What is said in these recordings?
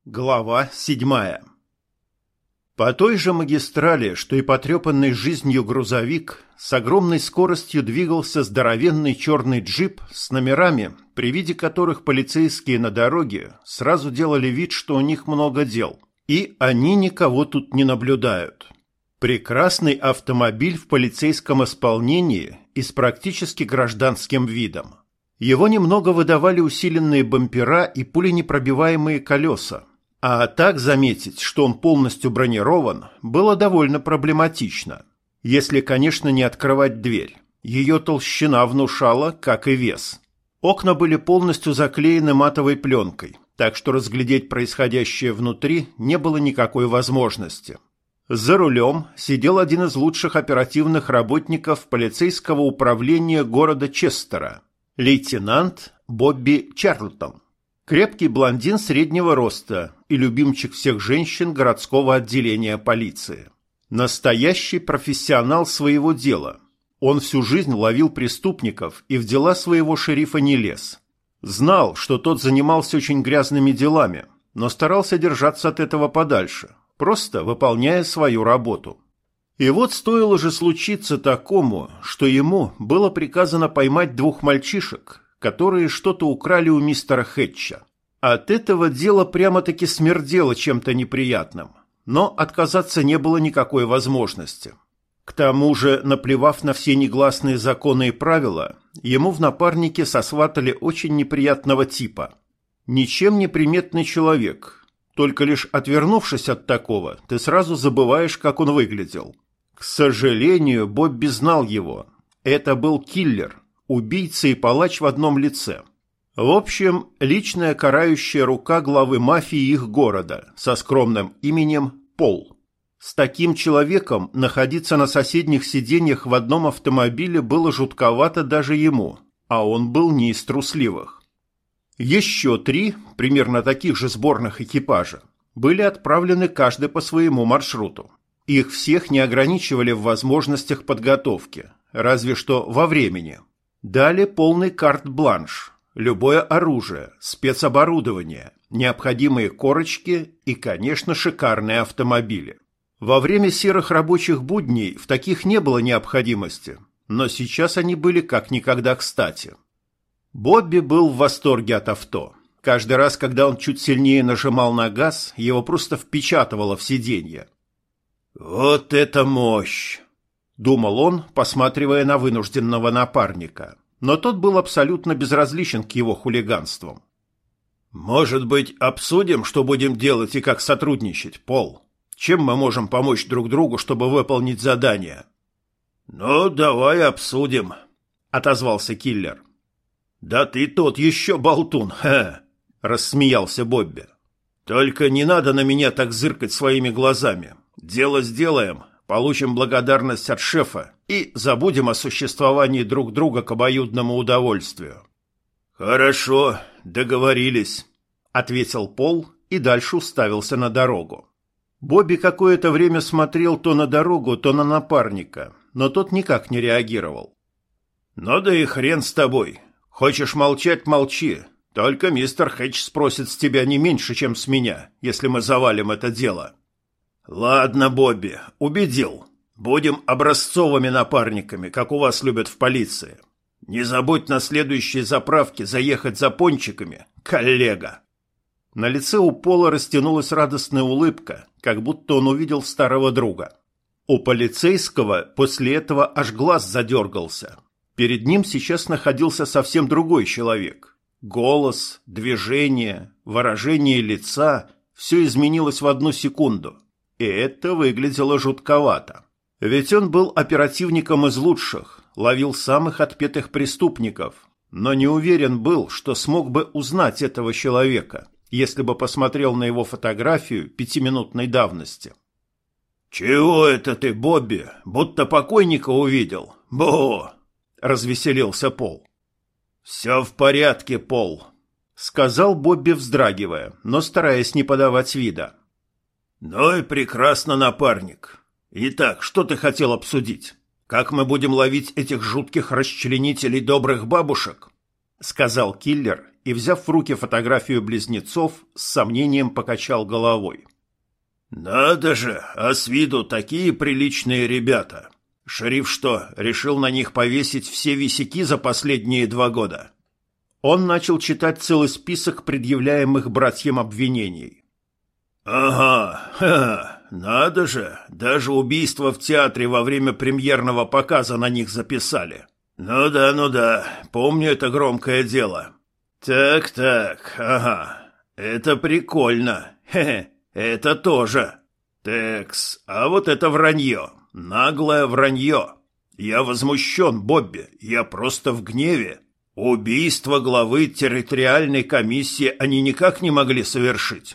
Глава 7. По той же магистрали, что и потрепанный жизнью грузовик, с огромной скоростью двигался здоровенный черный джип с номерами, при виде которых полицейские на дороге сразу делали вид, что у них много дел, и они никого тут не наблюдают. Прекрасный автомобиль в полицейском исполнении и с практически гражданским видом. Его немного выдавали усиленные бампера и пуленепробиваемые колеса. А так заметить, что он полностью бронирован, было довольно проблематично. Если, конечно, не открывать дверь. Ее толщина внушала, как и вес. Окна были полностью заклеены матовой пленкой, так что разглядеть происходящее внутри не было никакой возможности. За рулем сидел один из лучших оперативных работников полицейского управления города Честера, лейтенант Бобби Чарлтон. Крепкий блондин среднего роста и любимчик всех женщин городского отделения полиции. Настоящий профессионал своего дела. Он всю жизнь ловил преступников и в дела своего шерифа не лез. Знал, что тот занимался очень грязными делами, но старался держаться от этого подальше, просто выполняя свою работу. И вот стоило же случиться такому, что ему было приказано поймать двух мальчишек, которые что-то украли у мистера Хэтча. От этого дело прямо-таки смердело чем-то неприятным, но отказаться не было никакой возможности. К тому же, наплевав на все негласные законы и правила, ему в напарнике сосватали очень неприятного типа. Ничем не приметный человек, только лишь отвернувшись от такого, ты сразу забываешь, как он выглядел. К сожалению, Бобби знал его. Это был киллер. Убийца и палач в одном лице. В общем, личная карающая рука главы мафии их города со скромным именем Пол. С таким человеком находиться на соседних сиденьях в одном автомобиле было жутковато даже ему, а он был не из трусливых. Еще 3, примерно таких же сборных экипажа, были отправлены каждый по своему маршруту. Их всех не ограничивали в возможностях подготовки, разве что во времени. Дали полный карт-бланш, любое оружие, спецоборудование, необходимые корочки и, конечно, шикарные автомобили. Во время серых рабочих будней в таких не было необходимости, но сейчас они были как никогда кстати. Бобби был в восторге от авто. Каждый раз, когда он чуть сильнее нажимал на газ, его просто впечатывало в сиденье. «Вот это мощь!» — думал он, посматривая на вынужденного напарника. Но тот был абсолютно безразличен к его хулиганствам. «Может быть, обсудим, что будем делать и как сотрудничать, Пол? Чем мы можем помочь друг другу, чтобы выполнить задание?» «Ну, давай обсудим», — отозвался киллер. «Да ты тот еще болтун, рассмеялся Бобби. «Только не надо на меня так зыркать своими глазами. Дело сделаем, получим благодарность от шефа и забудем о существовании друг друга к обоюдному удовольствию». «Хорошо, договорились», — ответил Пол и дальше уставился на дорогу. Бобби какое-то время смотрел то на дорогу, то на напарника, но тот никак не реагировал. «Ну да и хрен с тобой. Хочешь молчать — молчи. Только мистер Хэтч спросит с тебя не меньше, чем с меня, если мы завалим это дело». «Ладно, Бобби, убедил. Будем образцовыми напарниками, как у вас любят в полиции. Не забудь на следующей заправке заехать за пончиками, коллега». На лице у Пола растянулась радостная улыбка, как будто он увидел старого друга. У полицейского после этого аж глаз задергался. Перед ним сейчас находился совсем другой человек. Голос, движение, выражение лица – все изменилось в одну секунду. И это выглядело жутковато. Ведь он был оперативником из лучших, ловил самых отпетых преступников, но не уверен был, что смог бы узнать этого человека, если бы посмотрел на его фотографию 5-минутной давности. «Чего это ты, Бобби, будто покойника увидел? Бо!» — развеселился Пол. «Все в порядке, Пол», — сказал Бобби, вздрагивая, но стараясь не подавать вида. «Ну и прекрасно, напарник. Итак, что ты хотел обсудить? Как мы будем ловить этих жутких расчленителей добрых бабушек?» — сказал киллер и, взяв в руки фотографию близнецов, с сомнением покачал головой. «Надо же, а с виду такие приличные ребята. Шериф что, решил на них повесить все висяки за последние 2 года?» Он начал читать целый список предъявляемых братьям обвинений. «Ага, надо же, даже убийство в театре во время премьерного показа на них записали. Ну да, помню это громкое дело. Так, ага, это прикольно, это тоже. Текс, а вот это вранье, наглое вранье. Я возмущен, Бобби, я просто в гневе. Убийство главы территориальной комиссии они никак не могли совершить».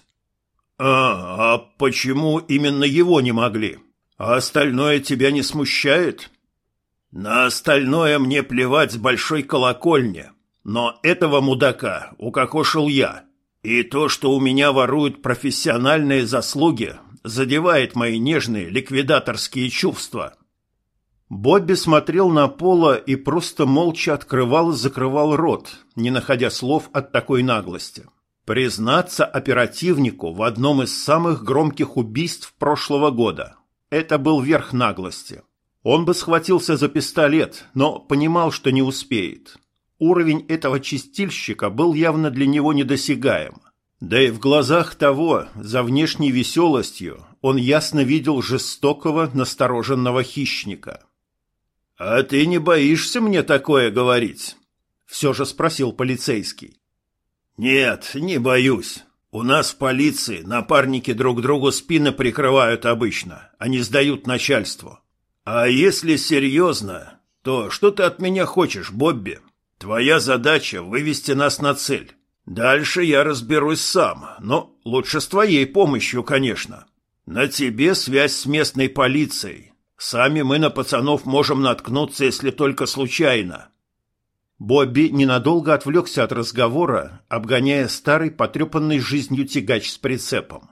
А почему именно его не могли? А остальное тебя не смущает?» «На остальное мне плевать с большой колокольни, но этого мудака укокошил я, и то, что у меня воруют профессиональные заслуги, задевает мои нежные ликвидаторские чувства». Бобби смотрел на Пола и просто молча открывал и закрывал рот, не находя слов от такой наглости. Признаться оперативнику в одном из самых громких убийств прошлого года. Это был верх наглости. Он бы схватился за пистолет, но понимал, что не успеет. Уровень этого чистильщика был явно для него недосягаем. Да и в глазах того, за внешней веселостью, он ясно видел жестокого, настороженного хищника. «А ты не боишься мне такое говорить?» — все же спросил полицейский. «Нет, не боюсь. У нас в полиции напарники друг другу спины прикрывают обычно, а не сдают начальству. А если серьезно, то что ты от меня хочешь, Бобби? Твоя задача — вывести нас на цель. Дальше я разберусь сам, но лучше с твоей помощью, конечно. На тебе связь с местной полицией. Сами мы на пацанов можем наткнуться, если только случайно». Бобби ненадолго отвлекся от разговора, обгоняя старый потрепанный жизнью тягач с прицепом.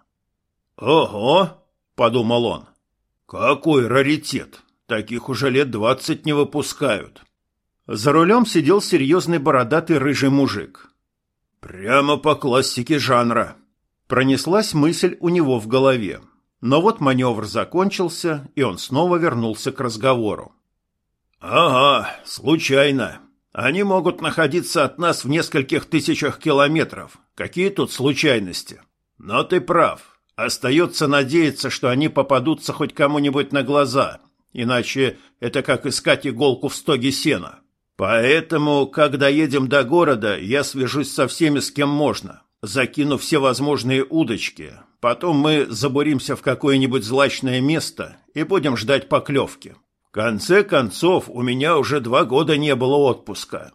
«Ого!» — подумал он. «Какой раритет! Таких уже лет 20 не выпускают». За рулем сидел серьезный бородатый рыжий мужик. «Прямо по классике жанра». Пронеслась мысль у него в голове. Но вот маневр закончился, и он снова вернулся к разговору. «Ага, случайно. Они могут находиться от нас в нескольких тысячах километров. Какие тут случайности? Но ты прав. Остается надеяться, что они попадутся хоть кому-нибудь на глаза. Иначе это как искать иголку в стоге сена. Поэтому, когда едем до города, я свяжусь со всеми, с кем можно, закину все возможные удочки. Потом мы забуримся в какое-нибудь злачное место и будем ждать поклевки. В конце концов, у меня уже 2 года не было отпуска».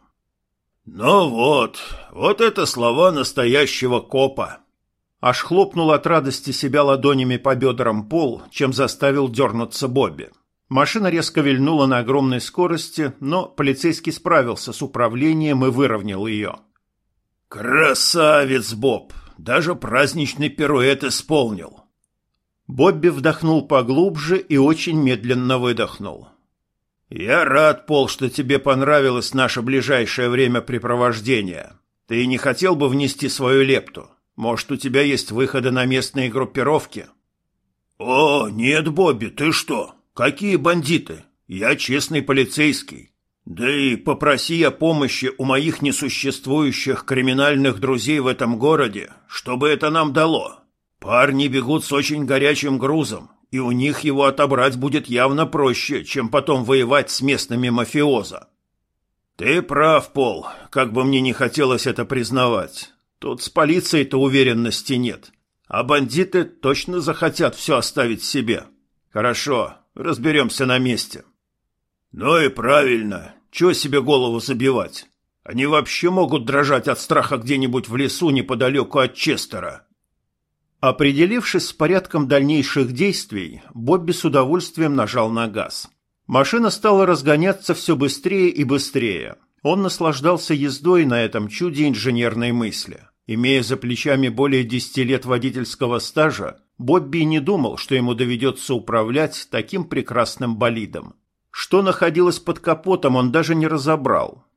«Ну вот это слова настоящего копа». Аж хлопнул от радости себя ладонями по бедрам Пол, чем заставил дернуться Бобби. Машина резко вильнула на огромной скорости, но полицейский справился с управлением и выровнял ее. «Красавец, Боб! Даже праздничный пируэт исполнил!» Бобби вдохнул поглубже и очень медленно выдохнул. «Я рад, Пол, что тебе понравилось наше ближайшее времяпрепровождение. Ты не хотел бы внести свою лепту? Может, у тебя есть выходы на местные группировки?» «О, нет, Бобби, ты что? Какие бандиты? Я честный полицейский. Да и попроси я помощи у моих несуществующих криминальных друзей в этом городе, чтобы это нам дало. Парни бегут с очень горячим грузом, и у них его отобрать будет явно проще, чем потом воевать с местными мафиоза». «Ты прав, Пол, как бы мне не хотелось это признавать. Тут с полицией-то уверенности нет, а бандиты точно захотят все оставить себе. Хорошо, разберемся на месте». «Ну и правильно, чего себе голову забивать? Они вообще могут дрожать от страха где-нибудь в лесу неподалеку от Честера». Определившись с порядком дальнейших действий, Бобби с удовольствием нажал на газ. Машина стала разгоняться все быстрее и быстрее. Он наслаждался ездой на этом чуде инженерной мысли. Имея за плечами более 10 лет водительского стажа, Бобби не думал, что ему доведется управлять таким прекрасным болидом. Что находилось под капотом, он даже не разобрал.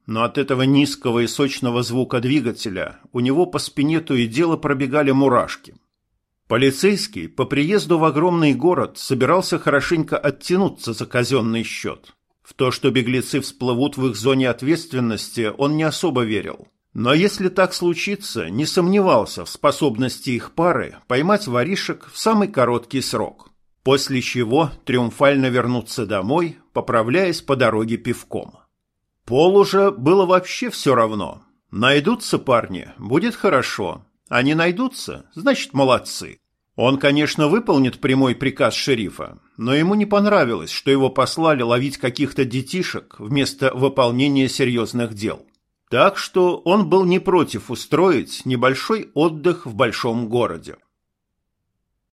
но от этого низкого и сочного звука двигателя у него по спине то и дело пробегали мурашки. Полицейский по приезду в огромный город собирался хорошенько оттянуться за казенный счет. В то, что беглецы всплывут в их зоне ответственности, он не особо верил. Но если так случится, не сомневался в способности их пары поймать воришек в самый короткий срок, после чего триумфально вернуться домой, поправляясь по дороге пивком. Полу же было вообще все равно. Найдутся парни, будет хорошо, а не найдутся, значит молодцы. Он, конечно, выполнит прямой приказ шерифа, но ему не понравилось, что его послали ловить каких-то детишек вместо выполнения серьезных дел. Так что он был не против устроить небольшой отдых в большом городе.